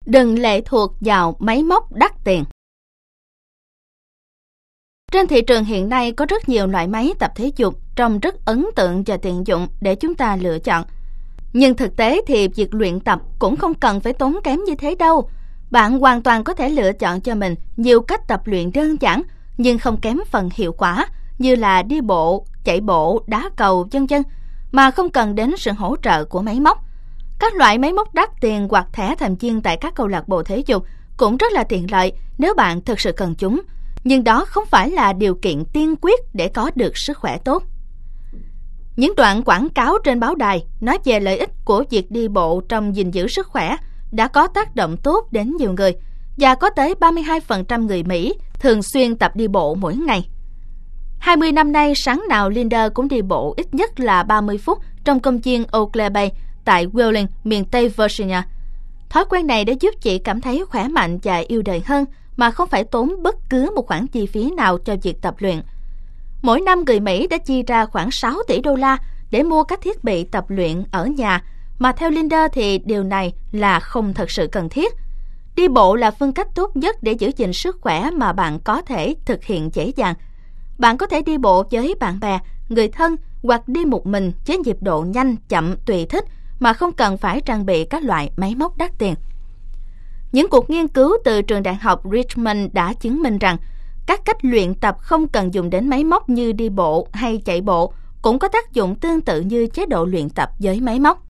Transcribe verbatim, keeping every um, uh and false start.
Đừng lệ thuộc vào máy móc đắt tiền. Trên thị trường hiện nay có rất nhiều loại máy tập thể dục trông rất ấn tượng và tiện dụng để chúng ta lựa chọn. Nhưng thực tế thì việc luyện tập cũng không cần phải tốn kém như thế đâu. Bạn hoàn toàn có thể lựa chọn cho mình nhiều cách tập luyện đơn giản nhưng không kém phần hiệu quả như là đi bộ, chạy bộ, đá cầu, vân vân mà không cần đến sự hỗ trợ của máy móc. Các loại máy móc đắt tiền hoặc thẻ thành viên tại các câu lạc bộ thể dục cũng rất là tiện lợi nếu bạn thực sự cần chúng, nhưng đó không phải là điều kiện tiên quyết để có được sức khỏe tốt. Những đoạn quảng cáo trên báo đài nói về lợi ích của việc đi bộ trong gìn giữ sức khỏe đã có tác động tốt đến nhiều người, và có tới ba mươi hai phần trăm người Mỹ thường xuyên tập đi bộ mỗi ngày. hai mươi năm nay, sáng nào Linda cũng đi bộ ít nhất là ba mươi phút trong công viên Oakley Bay tại Wheeling, miền Tây Virginia. Thói quen này đã giúp chị cảm thấy khỏe mạnh và yêu đời hơn mà không phải tốn bất cứ một khoản chi phí nào cho việc tập luyện. Mỗi năm người Mỹ đã chi ra khoảng sáu tỷ đô la để mua các thiết bị tập luyện ở nhà, mà theo Linda thì điều này là không thật sự cần thiết. Đi bộ là phương cách tốt nhất để giữ gìn sức khỏe mà bạn có thể thực hiện dễ dàng. Bạn có thể đi bộ với bạn bè, người thân hoặc đi một mình với nhịp độ nhanh, chậm tùy thích mà không cần phải trang bị các loại máy móc đắt tiền. Những cuộc nghiên cứu từ trường đại học Richmond đã chứng minh rằng các cách luyện tập không cần dùng đến máy móc như đi bộ hay chạy bộ cũng có tác dụng tương tự như chế độ luyện tập với máy móc.